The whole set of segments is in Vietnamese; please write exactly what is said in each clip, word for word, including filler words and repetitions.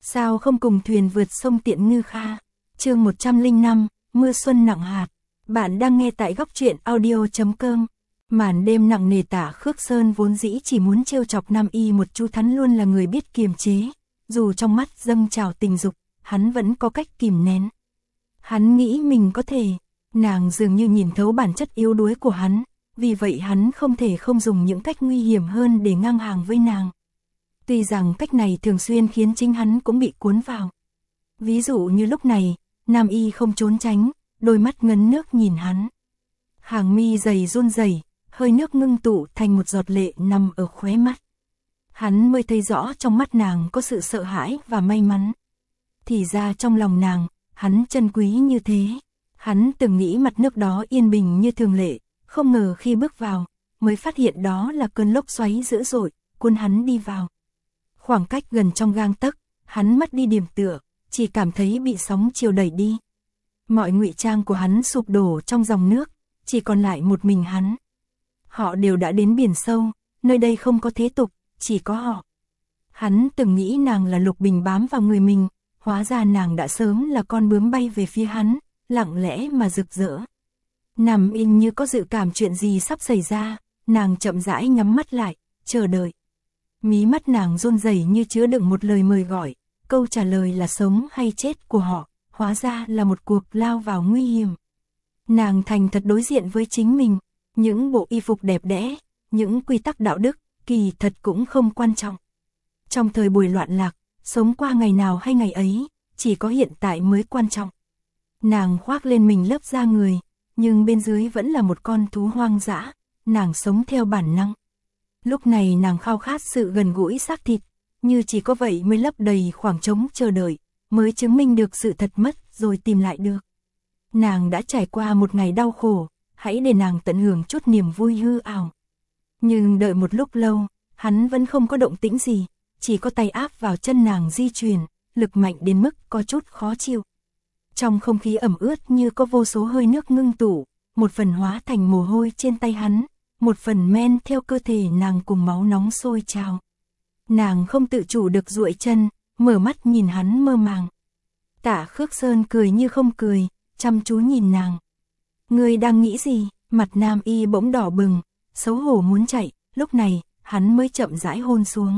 Sao không cùng thuyền vượt sông Tiện Ngư Kha. Chương một trăm lẻ năm, mưa xuân nặng hạt. Bạn đang nghe tại góc truyện audio chấm com. Màn đêm nặng nề. Tả Khước Sơn vốn dĩ chỉ muốn trêu chọc Nam Y một chút, hắn luôn là người biết kiềm chế, dù trong mắt dâng trào tình dục, hắn vẫn có cách kìm nén. Hắn nghĩ mình có thể, nàng dường như nhìn thấu bản chất yếu đuối của hắn, vì vậy hắn không thể không dùng những cách nguy hiểm hơn để ngang hàng với nàng. Tuy rằng cách này thường xuyên khiến chính hắn cũng bị cuốn vào. Ví dụ như lúc này, Nam Y không trốn tránh, đôi mắt ngấn nước nhìn hắn. Hàng mi dày run rẩy, hơi nước ngưng tụ thành một giọt lệ nằm ở khóe mắt. Hắn mới thấy rõ trong mắt nàng có sự sợ hãi và may mắn. Thì ra trong lòng nàng, hắn trân quý như thế. Hắn từng nghĩ mặt nước đó yên bình như thường lệ, không ngờ khi bước vào, mới phát hiện đó là cơn lốc xoáy dữ dội, cuốn hắn đi vào. Khoảng cách gần trong gang tấc, hắn mất đi điểm tựa, chỉ cảm thấy bị sóng chiều đẩy đi. Mọi ngụy trang của hắn sụp đổ trong dòng nước, chỉ còn lại một mình hắn. Họ đều đã đến biển sâu, nơi đây không có thế tục, chỉ có họ. Hắn từng nghĩ nàng là Lục Bình bám vào người mình, hóa ra nàng đã sớm là con bướm bay về phía hắn, lặng lẽ mà rực rỡ. Nằm im như có dự cảm chuyện gì sắp xảy ra, nàng chậm rãi nhắm mắt lại, chờ đợi. Mí mắt nàng run rẩy như chứa đựng một lời mời gọi, câu trả lời là sống hay chết của họ, hóa ra là một cuộc lao vào nguy hiểm. Nàng thành thật đối diện với chính mình, những bộ y phục đẹp đẽ, những quy tắc đạo đức, kỳ thật cũng không quan trọng. Trong thời buổi loạn lạc, sống qua ngày nào hay ngày ấy, chỉ có hiện tại mới quan trọng. Nàng khoác lên mình lớp da người, nhưng bên dưới vẫn là một con thú hoang dã, nàng sống theo bản năng. Lúc này nàng khao khát sự gần gũi xác thịt, như chỉ có vậy mới lấp đầy khoảng trống chờ đợi, mới chứng minh được sự thật mất rồi tìm lại được. Nàng đã trải qua một ngày đau khổ, hãy để nàng tận hưởng chút niềm vui hư ảo. Nhưng đợi một lúc lâu, hắn vẫn không có động tĩnh gì, chỉ có tay áp vào chân nàng di chuyển, lực mạnh đến mức có chút khó chịu. Trong không khí ẩm ướt như có vô số hơi nước ngưng tụ, một phần hóa thành mồ hôi trên tay hắn, một phần men theo cơ thể nàng cùng máu nóng sôi trào. Nàng không tự chủ được duỗi chân, mở mắt nhìn hắn mơ màng. Tả Khước Sơn cười như không cười, chăm chú nhìn nàng. Ngươi đang nghĩ gì? Mặt Nam Y bỗng đỏ bừng, xấu hổ muốn chạy, lúc này, hắn mới chậm rãi hôn xuống.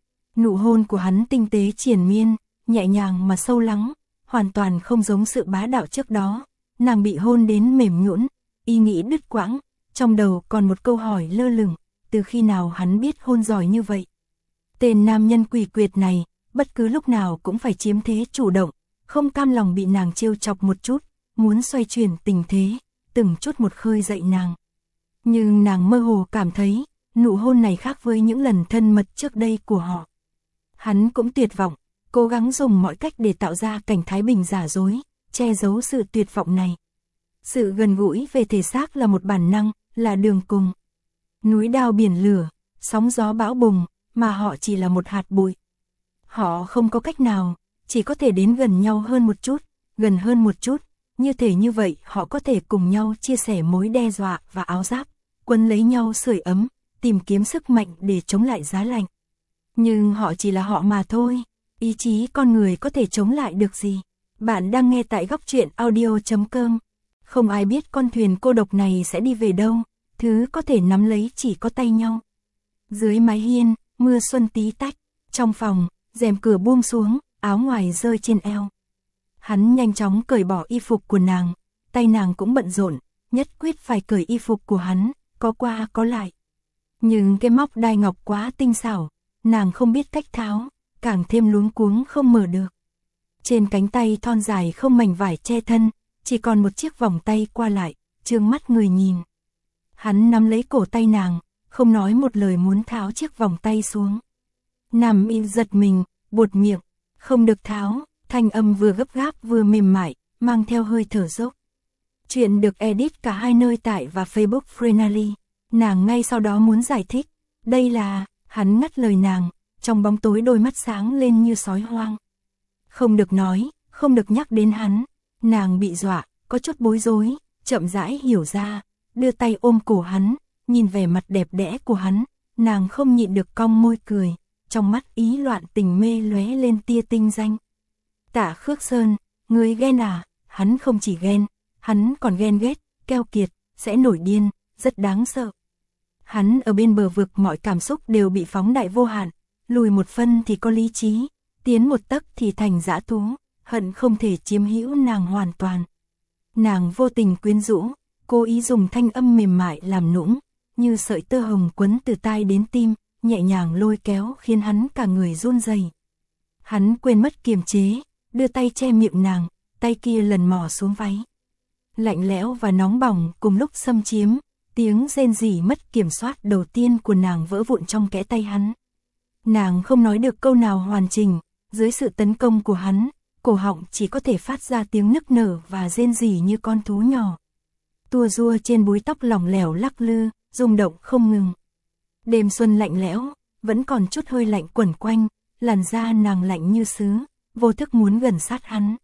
Nụ hôn của hắn tinh tế triền miên, nhẹ nhàng mà sâu lắng, hoàn toàn không giống sự bá đạo trước đó. Nàng bị hôn đến mềm nhũn, ý nghĩ đứt quãng, trong đầu còn một câu hỏi lơ lửng, từ khi nào hắn biết hôn giỏi như vậy? Tên nam nhân quỷ quyệt này, bất cứ lúc nào cũng phải chiếm thế chủ động, không cam lòng bị nàng trêu chọc một chút, muốn xoay chuyển tình thế, từng chút một khơi dậy nàng. Nhưng nàng mơ hồ cảm thấy, nụ hôn này khác với những lần thân mật trước đây của họ. Hắn cũng tuyệt vọng, cố gắng dùng mọi cách để tạo ra cảnh thái bình giả dối, che giấu sự tuyệt vọng này. Sự gần gũi về thể xác là một bản năng, là đường cùng. Núi đao biển lửa, sóng gió bão bùng, mà họ chỉ là một hạt bụi. Họ không có cách nào, chỉ có thể đến gần nhau hơn một chút, gần hơn một chút. Như thể như vậy họ có thể cùng nhau chia sẻ mối đe dọa và áo giáp, quấn lấy nhau sưởi ấm, tìm kiếm sức mạnh để chống lại giá lạnh. Nhưng họ chỉ là họ mà thôi, ý chí con người có thể chống lại được gì? Bạn đang nghe tại góc truyện audio chấm com. Không ai biết con thuyền cô độc này sẽ đi về đâu, thứ có thể nắm lấy chỉ có tay nhau. Dưới mái hiên, mưa xuân tí tách, trong phòng, rèm cửa buông xuống, áo ngoài rơi trên eo. Hắn nhanh chóng cởi bỏ y phục của nàng, tay nàng cũng bận rộn, nhất quyết phải cởi y phục của hắn, có qua có lại. Nhưng cái móc đai ngọc quá tinh xảo, nàng không biết cách tháo, càng thêm luống cuống không mở được. Trên cánh tay thon dài không mảnh vải che thân, chỉ còn một chiếc vòng tay qua lại, trương mắt người nhìn. Hắn nắm lấy cổ tay nàng, không nói một lời muốn tháo chiếc vòng tay xuống. Nam Y giật mình, buột miệng, không được tháo. Thanh âm vừa gấp gáp vừa mềm mại, mang theo hơi thở dốc. Chuyện được edit cả hai nơi tại và Facebook Frenally. Nàng ngay sau đó muốn giải thích. Đây là, hắn ngắt lời nàng, trong bóng tối đôi mắt sáng lên như sói hoang. Không được nói, không được nhắc đến hắn. Nàng bị dọa, có chút bối rối, chậm rãi hiểu ra, đưa tay ôm cổ hắn, nhìn vẻ mặt đẹp đẽ của hắn. Nàng không nhịn được cong môi cười, trong mắt ý loạn tình mê lóe lên tia tinh danh. Tạ Khước Sơn, ngươi ghen à? Hắn không chỉ ghen, hắn còn ghen ghét, keo kiệt, sẽ nổi điên, rất đáng sợ. Hắn ở bên bờ vực mọi cảm xúc đều bị phóng đại vô hạn, lùi một phân thì có lý trí, tiến một tấc thì thành dã thú, hận không thể chiếm hữu nàng hoàn toàn. Nàng vô tình quyến rũ, cố ý dùng thanh âm mềm mại làm nũng, như sợi tơ hồng quấn từ tai đến tim, nhẹ nhàng lôi kéo khiến hắn cả người run rẩy. Hắn quên mất kiềm chế, đưa tay che miệng nàng, tay kia lần mò xuống váy. Lạnh lẽo và nóng bỏng cùng lúc xâm chiếm, tiếng rên rỉ mất kiểm soát đầu tiên của nàng vỡ vụn trong kẽ tay hắn. Nàng không nói được câu nào hoàn chỉnh, dưới sự tấn công của hắn, cổ họng chỉ có thể phát ra tiếng nức nở và rên rỉ như con thú nhỏ. Tua rua trên búi tóc lỏng lẻo lắc lư, rung động không ngừng. Đêm xuân lạnh lẽo, vẫn còn chút hơi lạnh quẩn quanh, làn da nàng lạnh như sứ, vô thức muốn gần sát hắn.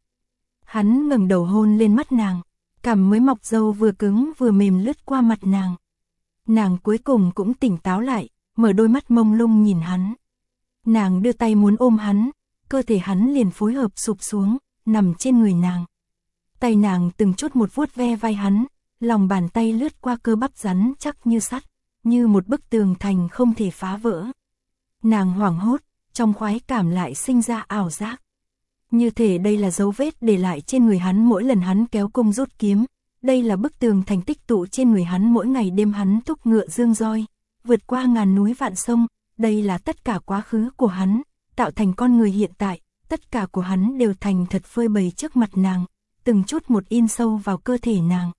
Hắn ngẩng đầu hôn lên mắt nàng, cằm mới mọc râu vừa cứng vừa mềm lướt qua mặt nàng. Nàng cuối cùng cũng tỉnh táo lại, mở đôi mắt mông lung nhìn hắn. Nàng đưa tay muốn ôm hắn, cơ thể hắn liền phối hợp sụp xuống, nằm trên người nàng. Tay nàng từng chút một vuốt ve vai hắn, lòng bàn tay lướt qua cơ bắp rắn chắc như sắt, như một bức tường thành không thể phá vỡ. Nàng hoảng hốt, trong khoái cảm lại sinh ra ảo giác. Như thể đây là dấu vết để lại trên người hắn mỗi lần hắn kéo cung rút kiếm, đây là bức tường thành tích tụ trên người hắn mỗi ngày đêm hắn thúc ngựa dương roi, vượt qua ngàn núi vạn sông, đây là tất cả quá khứ của hắn, tạo thành con người hiện tại, tất cả của hắn đều thành thật phơi bày trước mặt nàng, từng chút một in sâu vào cơ thể nàng.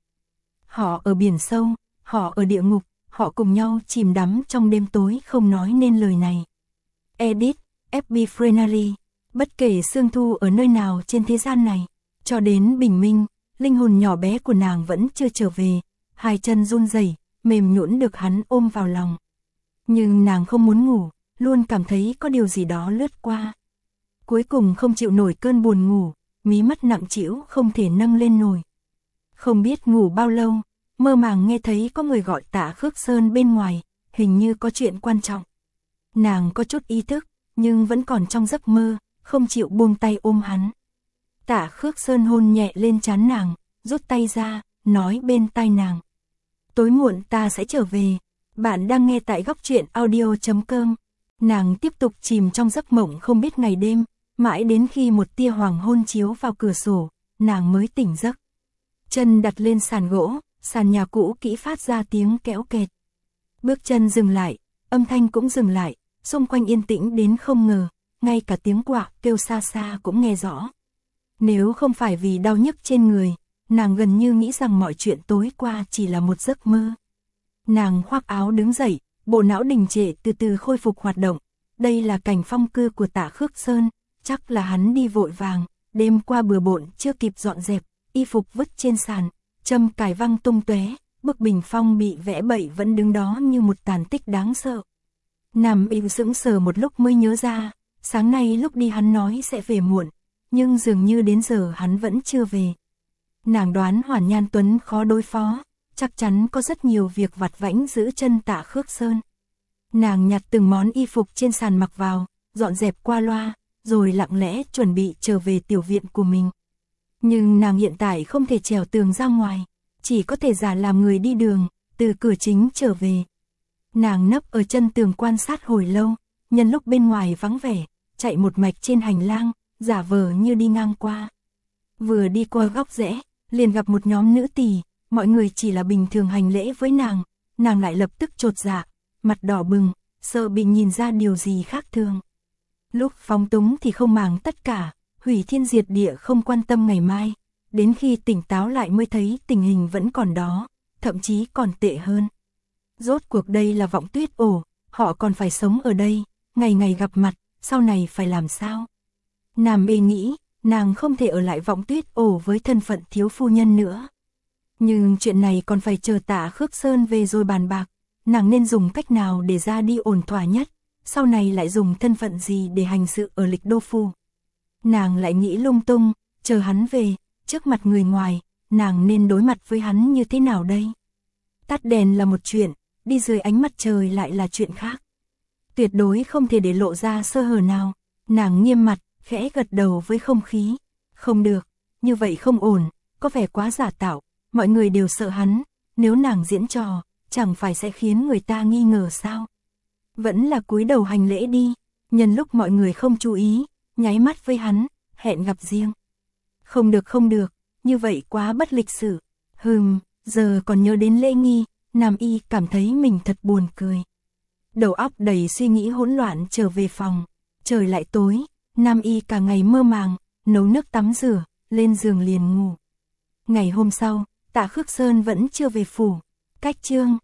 Họ ở biển sâu, họ ở địa ngục, họ cùng nhau chìm đắm trong đêm tối không nói nên lời này. Edit, ép bê Frenary. Bất kể Sương Thu ở nơi nào trên thế gian này, cho đến bình minh, linh hồn nhỏ bé của nàng vẫn chưa trở về, hai chân run rẩy, mềm nhũn được hắn ôm vào lòng. Nhưng nàng không muốn ngủ, luôn cảm thấy có điều gì đó lướt qua. Cuối cùng không chịu nổi cơn buồn ngủ, mí mắt nặng trĩu không thể nâng lên nổi. Không biết ngủ bao lâu, mơ màng nghe thấy có người gọi Tạ Khước Sơn bên ngoài, hình như có chuyện quan trọng. Nàng có chút ý thức, nhưng vẫn còn trong giấc mơ, không chịu buông tay ôm hắn. Tạ Khước Sơn hôn nhẹ lên trán nàng, rút tay ra, nói bên tai nàng. Tối muộn ta sẽ trở về, bạn đang nghe tại góc truyện audio chấm com. Nàng tiếp tục chìm trong giấc mộng không biết ngày đêm, mãi đến khi một tia hoàng hôn chiếu vào cửa sổ, nàng mới tỉnh giấc. Chân đặt lên sàn gỗ, sàn nhà cũ kỹ phát ra tiếng kéo kẹt. Bước chân dừng lại, âm thanh cũng dừng lại, xung quanh yên tĩnh đến không ngờ, ngay cả tiếng quạ kêu xa xa cũng nghe rõ. Nếu không phải vì đau nhức trên người, nàng gần như nghĩ rằng mọi chuyện tối qua chỉ là một giấc mơ. Nàng khoác áo đứng dậy, bộ não đình trệ từ từ khôi phục hoạt động. Đây là cảnh phong cư của Tạ Khước Sơn, chắc là hắn đi vội vàng, đêm qua bừa bộn chưa kịp dọn dẹp, y phục vứt trên sàn, châm cài văng tung tóe, bức bình phong bị vẽ bậy vẫn đứng đó như một tàn tích đáng sợ. Nằm im sững sờ một lúc mới nhớ ra, sáng nay lúc đi hắn nói sẽ về muộn, nhưng dường như đến giờ hắn vẫn chưa về. Nàng đoán Hoàn Nhan Tuấn khó đối phó, chắc chắn có rất nhiều việc vặt vãnh giữ chân Tạ Khước Sơn. Nàng nhặt từng món y phục trên sàn mặc vào, dọn dẹp qua loa, rồi lặng lẽ chuẩn bị trở về tiểu viện của mình. Nhưng nàng hiện tại không thể trèo tường ra ngoài, chỉ có thể giả làm người đi đường, từ cửa chính trở về. Nàng nấp ở chân tường quan sát hồi lâu, nhân lúc bên ngoài vắng vẻ, chạy một mạch trên hành lang, giả vờ như đi ngang qua. Vừa đi qua góc rẽ, liền gặp một nhóm nữ tỳ, mọi người chỉ là bình thường hành lễ với nàng, nàng lại lập tức chột dạ, mặt đỏ bừng, sợ bị nhìn ra điều gì khác thường. Lúc phóng túng thì không màng tất cả, hủy thiên diệt địa không quan tâm ngày mai, đến khi tỉnh táo lại mới thấy tình hình vẫn còn đó, thậm chí còn tệ hơn. Rốt cuộc đây là Vọng Tuyết Ổ, họ còn phải sống ở đây, ngày ngày gặp mặt, sau này phải làm sao? Nam Bê nghĩ, nàng không thể ở lại Vọng Tuyết Ổ với thân phận thiếu phu nhân nữa. Nhưng chuyện này còn phải chờ Tạ Khước Sơn về rồi bàn bạc, nàng nên dùng cách nào để ra đi ổn thỏa nhất, sau này lại dùng thân phận gì để hành sự ở Lịch Đô Phủ. Nàng lại nghĩ lung tung, chờ hắn về, trước mặt người ngoài, nàng nên đối mặt với hắn như thế nào đây? Tắt đèn là một chuyện, đi dưới ánh mặt trời lại là chuyện khác. tuyệt đối không thể để lộ ra sơ hở nào. Nàng nghiêm mặt, khẽ gật đầu với không khí. Không được, như vậy không ổn, có vẻ quá giả tạo, mọi người đều sợ hắn, nếu nàng diễn trò, chẳng phải sẽ khiến người ta nghi ngờ sao. Vẫn là cúi đầu hành lễ đi, nhân lúc mọi người không chú ý, nháy mắt với hắn, hẹn gặp riêng. Không được không được, như vậy quá bất lịch sự. Hừm, giờ còn nhớ đến lễ nghi, Nam Y cảm thấy mình thật buồn cười. Đầu óc đầy suy nghĩ hỗn loạn trở về phòng, trời lại tối, Nam Y cả ngày mơ màng, nấu nước tắm rửa, lên giường liền ngủ. Ngày hôm sau, Tạ Khước Sơn vẫn chưa về phủ, cách Trương